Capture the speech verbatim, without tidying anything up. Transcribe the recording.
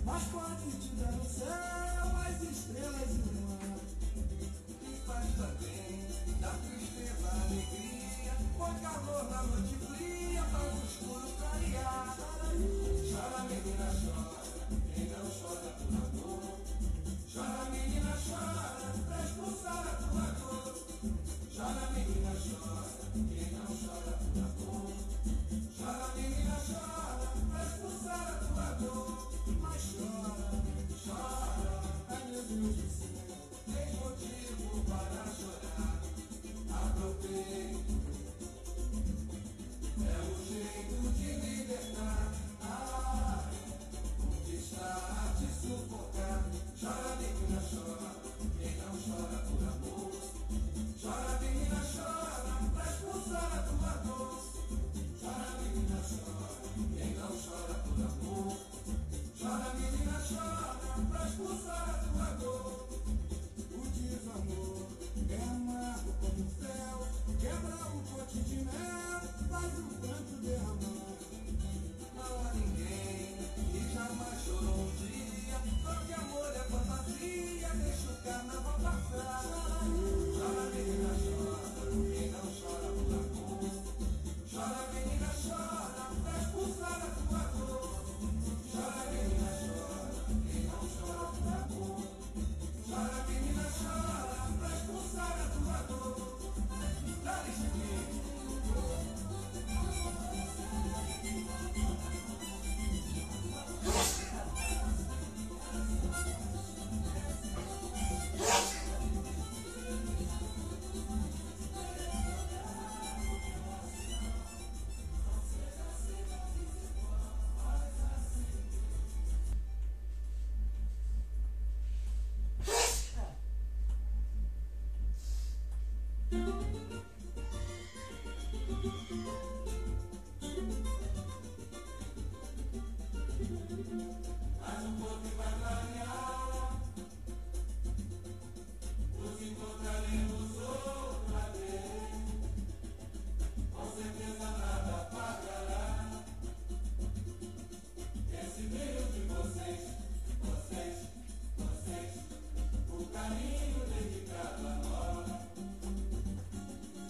Mas pode te dar no céu as estrelas e o mar. E faz também da tristeza a alegria, com calor na noite fria, faz o escuro clarear. Chora, menina, chora, quem não chora por amor. Chora, menina, chora, pra expulsar a tua dor. Chora, menina, chora, quem não chora por amor. Chora, menina, chora, pra expulsar a tua dor. Mas chora, chora, ai meu Deus do céu, tem motivo para chorar. Aproveite, é o jeito de libertar. Ah, conquistar, te sufocar. Chora, menina, chora, quem não chora por amor. Chora, menina, chora, pra expulsar a tua dor. Chora, menina, chora, quem não chora por amor. Chora, menina, chora, pra expulsar a tua dor. O desamor é amargo como o céu, quebra o pote de mel, faz o pranto derramar. Não há ninguém que jamais chorou um dia, porque amor é fantasia, deixa o carnaval passar. Chora, menina, chora, quem não chora por amor. Chora, menina, chora, pra expulsar a tua dor. Chora, menina, chora, quem não chora por amor. Chora, menina, chora, pra expulsar a tua dor. Dá licença. Mais um pouco e vai clarear, nos encontraremos outra vez, com certeza nada pagará. Esse brilho de vocês, vocês, vocês, o carinho dedicado a nós.